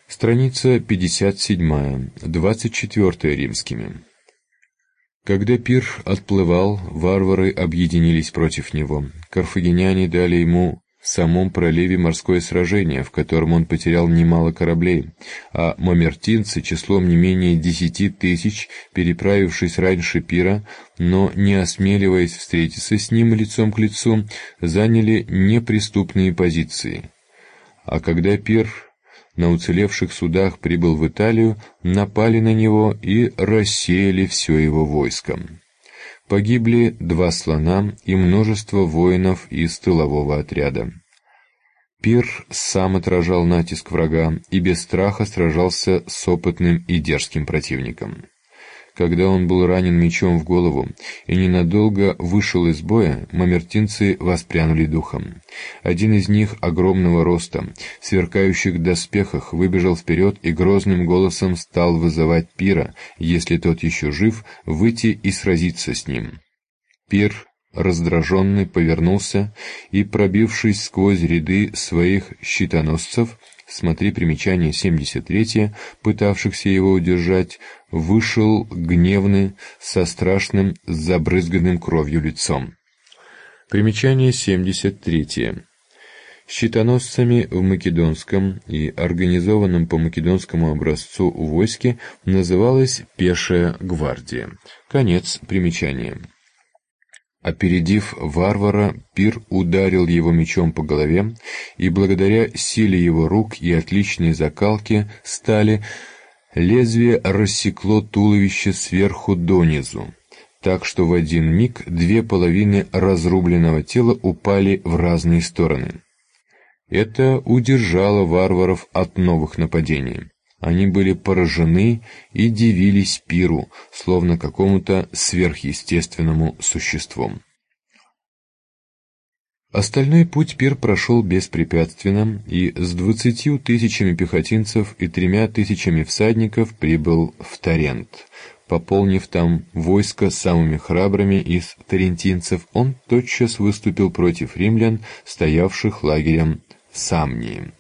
Страница 57, 24 римскими. Когда пир отплывал, варвары объединились против него. Карфагеняне дали ему в самом проливе морское сражение, в котором он потерял немало кораблей, а мамертинцы числом не менее 10 тысяч, переправившись раньше пира, но не осмеливаясь встретиться с ним лицом к лицу, заняли неприступные позиции. А когда пир на уцелевших судах прибыл в Италию, напали на него и рассеяли все его войско. Погибли 2 слона и множество воинов из тылового отряда. Пир сам отражал натиск врага и без страха сражался с опытным и дерзким противником. Когда он был ранен мечом в голову и ненадолго вышел из боя, мамертинцы воспрянули духом. Один из них, огромного роста, в сверкающих доспехах, выбежал вперед и грозным голосом стал вызывать Пира, если тот еще жив, выйти и сразиться с ним. Пир, раздраженный, повернулся и, пробившись сквозь ряды своих щитоносцев, смотри примечание 73, пытавшихся его удержать, вышел гневный, со страшным, забрызганным кровью лицом. Примечание 73. Щитоносцами в македонском и организованном по македонскому образцу войске называлась пешая гвардия. Конец примечания. Опередив варвара, Пир ударил его мечом по голове, и благодаря силе его рук и отличной закалке стали, лезвие рассекло туловище сверху донизу, так что в один миг 2 половины разрубленного тела упали в разные стороны. Это удержало варваров от новых нападений. Они были поражены и дивились Пиру, словно какому-то сверхъестественному существу. Остальной путь Пир прошел беспрепятственно и с 20 тысячами пехотинцев и 3 тысячами всадников прибыл в Тарент. Пополнив там войско самыми храбрыми из тарентинцев, он тотчас выступил против римлян, стоявших лагерем в Самнии.